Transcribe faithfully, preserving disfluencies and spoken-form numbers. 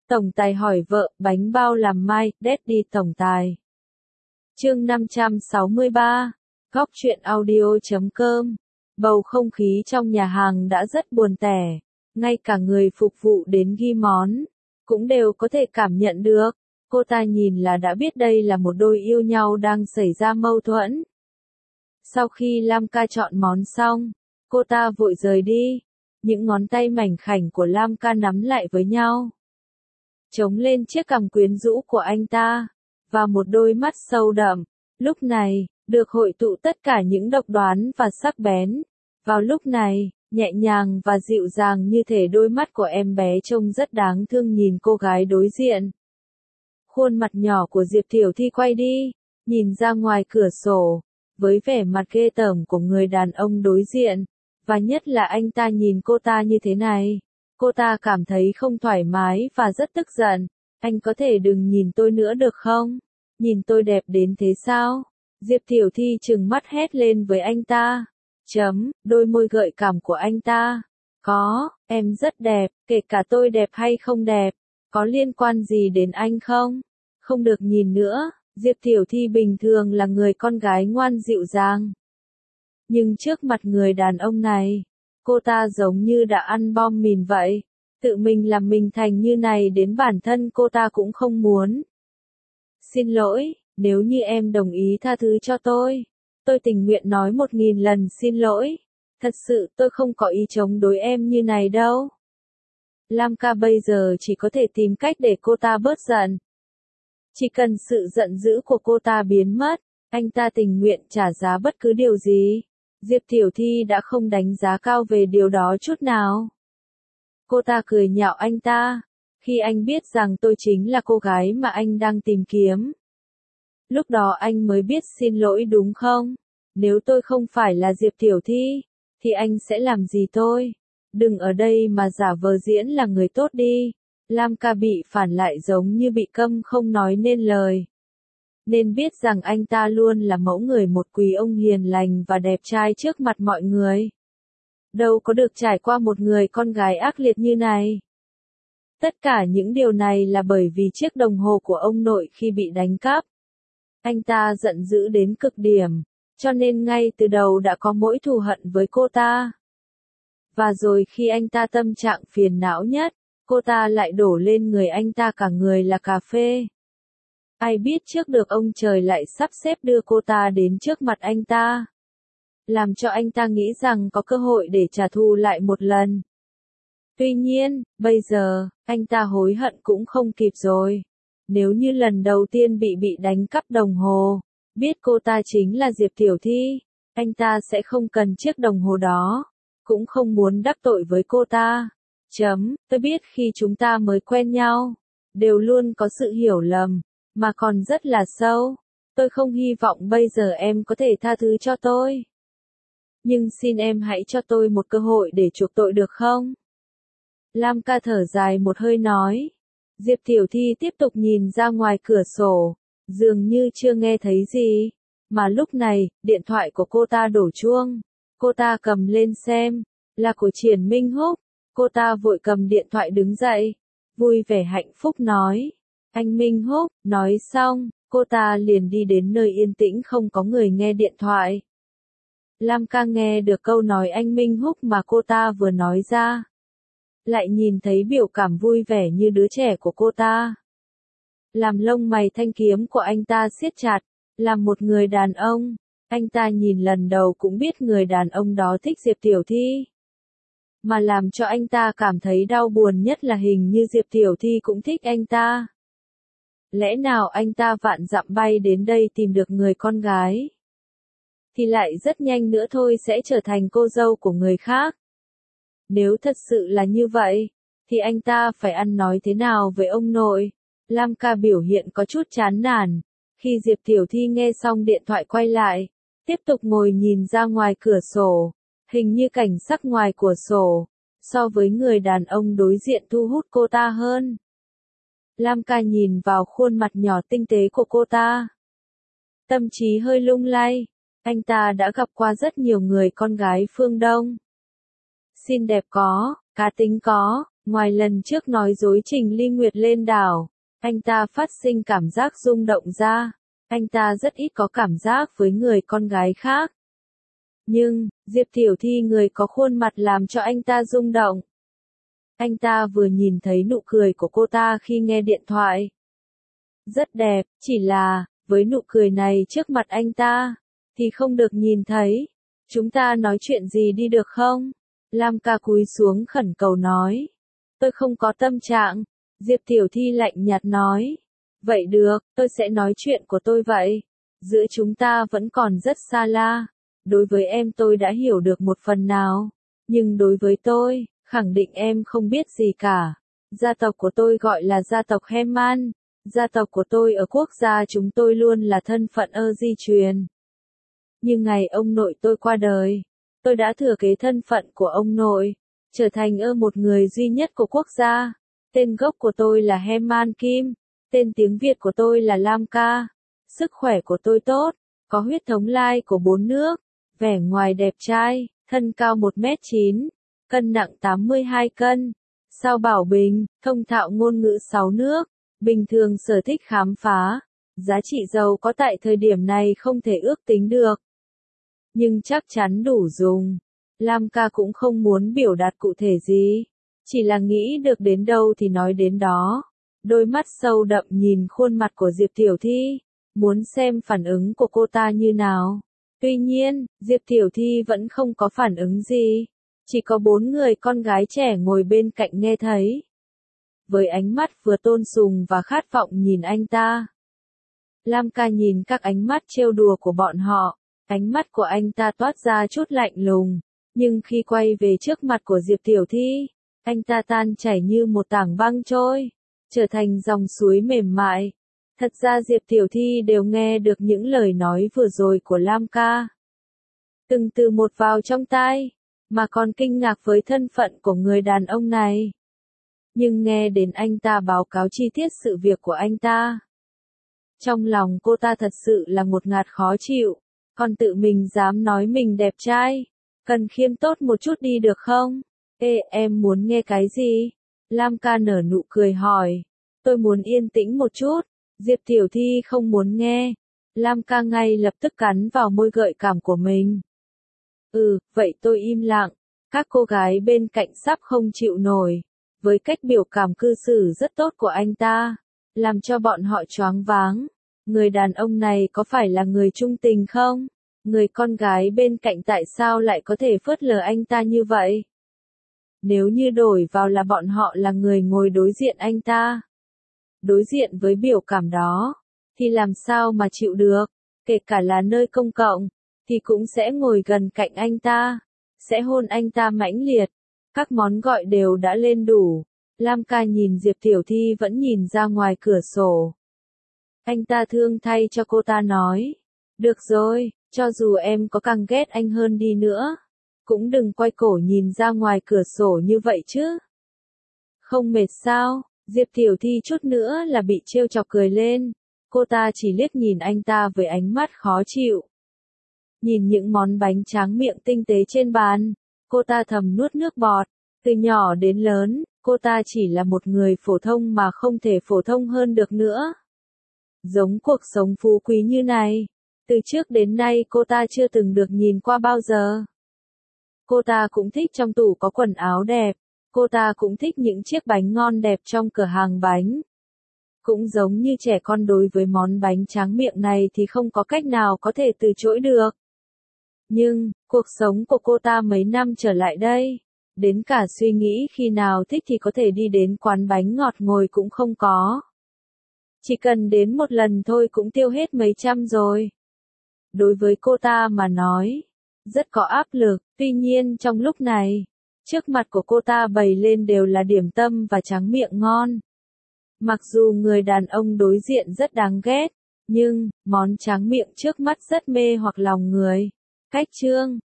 Tổng tài hỏi vợ, bánh bao làm mai, Daddy tổng tài. Chương năm trăm sáu mươi ba, Góc truyện audio chấm com. Bầu không khí trong nhà hàng đã rất buồn tẻ, ngay cả người phục vụ đến ghi món, cũng đều có thể cảm nhận được. Cô ta nhìn là đã biết đây là một đôi yêu nhau đang xảy ra mâu thuẫn. Sau khi Lam Ca chọn món xong, cô ta vội rời đi. Những ngón tay mảnh khảnh của Lam Ca nắm lại với nhau, chống lên chiếc cằm quyến rũ của anh ta, và một đôi mắt sâu đậm, lúc này, được hội tụ tất cả những độc đoán và sắc bén. Vào lúc này, nhẹ nhàng và dịu dàng như thể đôi mắt của em bé trông rất đáng thương nhìn cô gái đối diện. Khuôn mặt nhỏ của Diệp Tiểu Thi quay đi, nhìn ra ngoài cửa sổ, với vẻ mặt ghê tởm của người đàn ông đối diện, và nhất là anh ta nhìn cô ta như thế này. Cô ta cảm thấy không thoải mái và rất tức giận. Anh có thể đừng nhìn tôi nữa được không? Nhìn tôi đẹp đến thế sao? Diệp Tiểu Thi trừng mắt hét lên với anh ta. Chấm, đôi môi gợi cảm của anh ta. Có, em rất đẹp, kể cả tôi đẹp hay không đẹp. Có liên quan gì đến anh không? Không được nhìn nữa. Diệp Tiểu Thi bình thường là người con gái ngoan dịu dàng. Nhưng trước mặt người đàn ông này, cô ta giống như đã ăn bom mìn vậy. Tự mình làm mình thành như này đến bản thân cô ta cũng không muốn. Xin lỗi, nếu như em đồng ý tha thứ cho tôi, tôi tình nguyện nói một nghìn lần xin lỗi. Thật sự tôi không có ý chống đối em như này đâu. Lam Ca bây giờ chỉ có thể tìm cách để cô ta bớt giận. Chỉ cần sự giận dữ của cô ta biến mất, anh ta tình nguyện trả giá bất cứ điều gì. Diệp Tiểu Thi đã không đánh giá cao về điều đó chút nào. Cô ta cười nhạo anh ta, khi anh biết rằng tôi chính là cô gái mà anh đang tìm kiếm. Lúc đó anh mới biết xin lỗi đúng không? Nếu tôi không phải là Diệp Tiểu Thi, thì anh sẽ làm gì tôi? Đừng ở đây mà giả vờ diễn là người tốt đi. Lam Ca bị phản lại giống như bị câm không nói nên lời. Nên biết rằng anh ta luôn là mẫu người một quý ông hiền lành và đẹp trai trước mặt mọi người. Đâu có được trải qua một người con gái ác liệt như này. Tất cả những điều này là bởi vì chiếc đồng hồ của ông nội khi bị đánh cắp. Anh ta giận dữ đến cực điểm, cho nên ngay từ đầu đã có mối thù hận với cô ta. Và rồi khi anh ta tâm trạng phiền não nhất, cô ta lại đổ lên người anh ta cả người là cà phê. Ai biết trước được ông trời lại sắp xếp đưa cô ta đến trước mặt anh ta, làm cho anh ta nghĩ rằng có cơ hội để trả thù lại một lần. Tuy nhiên, bây giờ, anh ta hối hận cũng không kịp rồi. Nếu như lần đầu tiên bị bị đánh cắp đồng hồ, biết cô ta chính là Diệp Tiểu Thi, anh ta sẽ không cần chiếc đồng hồ đó, cũng không muốn đắc tội với cô ta. Chấm, tôi biết khi chúng ta mới quen nhau, đều luôn có sự hiểu lầm, mà còn rất là sâu. Tôi không hy vọng bây giờ em có thể tha thứ cho tôi. Nhưng xin em hãy cho tôi một cơ hội để chuộc tội được không? Lam Ca thở dài một hơi nói. Diệp Tiểu Thi tiếp tục nhìn ra ngoài cửa sổ, dường như chưa nghe thấy gì. Mà lúc này, điện thoại của cô ta đổ chuông. Cô ta cầm lên xem, là của Triển Minh Húc. Cô ta vội cầm điện thoại đứng dậy, vui vẻ hạnh phúc nói. Anh Minh Húc, nói xong, cô ta liền đi đến nơi yên tĩnh không có người nghe điện thoại. Lam Ca nghe được câu nói anh Minh Húc mà cô ta vừa nói ra. Lại nhìn thấy biểu cảm vui vẻ như đứa trẻ của cô ta. Làm lông mày thanh kiếm của anh ta siết chặt, làm một người đàn ông, anh ta nhìn lần đầu cũng biết người đàn ông đó thích Diệp Tiểu Thi. Mà làm cho anh ta cảm thấy đau buồn nhất là hình như Diệp Tiểu Thi cũng thích anh ta. Lẽ nào anh ta vạn dặm bay đến đây tìm được người con gái, thì lại rất nhanh nữa thôi sẽ trở thành cô dâu của người khác. Nếu thật sự là như vậy, thì anh ta phải ăn nói thế nào với ông nội? Lam Ca biểu hiện có chút chán nản. Khi Diệp Tiểu Thi nghe xong điện thoại quay lại, tiếp tục ngồi nhìn ra ngoài cửa sổ. Hình như cảnh sắc ngoài cửa sổ, so với người đàn ông đối diện thu hút cô ta hơn. Lam Ca nhìn vào khuôn mặt nhỏ tinh tế của cô ta. Tâm trí hơi lung lay. Anh ta đã gặp qua rất nhiều người con gái phương Đông. Xinh đẹp có, cá tính có, Ngoài lần trước nói dối Trình Ly Nguyệt lên đảo, anh ta phát sinh cảm giác rung động ra. Anh ta rất ít có cảm giác với người con gái khác. Nhưng, Diệp Tiểu Thi người có khuôn mặt làm cho anh ta rung động. Anh ta vừa nhìn thấy nụ cười của cô ta khi nghe điện thoại. Rất đẹp, chỉ là, với nụ cười này trước mặt anh ta, thì không được nhìn thấy. Chúng ta nói chuyện gì đi được không? Lam ca cúi xuống khẩn cầu nói. Tôi không có tâm trạng. Diệp Tiểu Thi lạnh nhạt nói. Vậy được, tôi sẽ nói chuyện của tôi vậy. Giữa chúng ta vẫn còn rất xa la. Đối với em tôi đã hiểu được một phần nào. Nhưng đối với tôi, khẳng định em không biết gì cả. Gia tộc của tôi gọi là gia tộc Heman. Gia tộc của tôi ở quốc gia chúng tôi luôn là thân phận ơ di truyền. Nhưng ngày ông nội tôi qua đời, tôi đã thừa kế thân phận của ông nội, trở thành ơ một người duy nhất của quốc gia. Tên gốc của tôi là Heman Kim, tên tiếng Việt của tôi là Lam Ca. Sức khỏe của tôi tốt, có huyết thống lai của bốn nước, vẻ ngoài đẹp trai, thân cao một mét chín, cân nặng tám mươi hai cân. Sao Bảo Bình, thông thạo ngôn ngữ sáu nước, bình thường sở thích khám phá, giá trị giàu có tại thời điểm này không thể ước tính được. Nhưng chắc chắn đủ dùng. Lam ca cũng không muốn biểu đạt cụ thể gì, chỉ là nghĩ được đến đâu thì nói đến đó. Đôi mắt sâu đậm nhìn khuôn mặt của Diệp Tiểu Thi, muốn xem phản ứng của cô ta như nào. Tuy nhiên, Diệp Tiểu Thi vẫn không có phản ứng gì, chỉ có bốn người con gái trẻ ngồi bên cạnh nghe thấy. Với ánh mắt vừa tôn sùng và khát vọng nhìn anh ta. Lam ca nhìn các ánh mắt trêu đùa của bọn họ, ánh mắt của anh ta toát ra chút lạnh lùng, nhưng khi quay về trước mặt của Diệp Tiểu Thi, anh ta tan chảy như một tảng băng trôi, trở thành dòng suối mềm mại. Thật ra Diệp Tiểu Thi đều nghe được những lời nói vừa rồi của Lam ca. Từng từ một vào trong tai, mà còn kinh ngạc với thân phận của người đàn ông này. Nhưng nghe đến anh ta báo cáo chi tiết sự việc của anh ta, trong lòng cô ta thật sự là ngột ngạt khó chịu, còn tự mình dám nói mình đẹp trai, cần khiêm tốt một chút đi được không? Ê, em muốn nghe cái gì? Lam ca nở nụ cười hỏi. Tôi muốn yên tĩnh một chút. Diệp Tiểu Thi không muốn nghe. Lam ca ngay lập tức cắn vào môi gợi cảm của mình. Ừ, vậy tôi im lặng. Các cô gái bên cạnh sắp không chịu nổi. Với cách biểu cảm cư xử rất tốt của anh ta, làm cho bọn họ choáng váng. Người đàn ông này có phải là người trung tình không? Người con gái bên cạnh tại sao lại có thể phớt lờ anh ta như vậy? Nếu như đổi vào là bọn họ là người ngồi đối diện anh ta, đối diện với biểu cảm đó, thì làm sao mà chịu được? Kể cả là nơi công cộng, thì cũng sẽ ngồi gần cạnh anh ta, sẽ hôn anh ta mãnh liệt. Các món gọi đều đã lên đủ. Lam ca nhìn Diệp Tiểu Thi vẫn nhìn ra ngoài cửa sổ. Anh ta thương thay cho cô ta nói. Được rồi, cho dù em có càng ghét anh hơn đi nữa, cũng đừng quay cổ nhìn ra ngoài cửa sổ như vậy chứ. Không mệt sao? Diệp Tiểu Thi chút nữa là bị trêu chọc cười lên. Cô ta chỉ liếc nhìn anh ta với ánh mắt khó chịu. Nhìn những món bánh tráng miệng tinh tế trên bàn, cô ta thầm nuốt nước bọt. Từ nhỏ đến lớn, cô ta chỉ là một người phổ thông mà không thể phổ thông hơn được nữa. Giống cuộc sống phú quý như này, từ trước đến nay cô ta chưa từng được nhìn qua bao giờ. Cô ta cũng thích trong tủ có quần áo đẹp, cô ta cũng thích những chiếc bánh ngon đẹp trong cửa hàng bánh. Cũng giống như trẻ con đối với món bánh tráng miệng này thì không có cách nào có thể từ chối được. Nhưng, cuộc sống của cô ta mấy năm trở lại đây, đến cả suy nghĩ khi nào thích thì có thể đi đến quán bánh ngọt ngồi cũng không có. Chỉ cần đến một lần thôi cũng tiêu hết mấy trăm rồi. Đối với cô ta mà nói, rất có áp lực, tuy nhiên trong lúc này, trước mặt của cô ta bày lên đều là điểm tâm và tráng miệng ngon. Mặc dù người đàn ông đối diện rất đáng ghét, nhưng, món tráng miệng trước mắt rất mê hoặc lòng người. Cách chương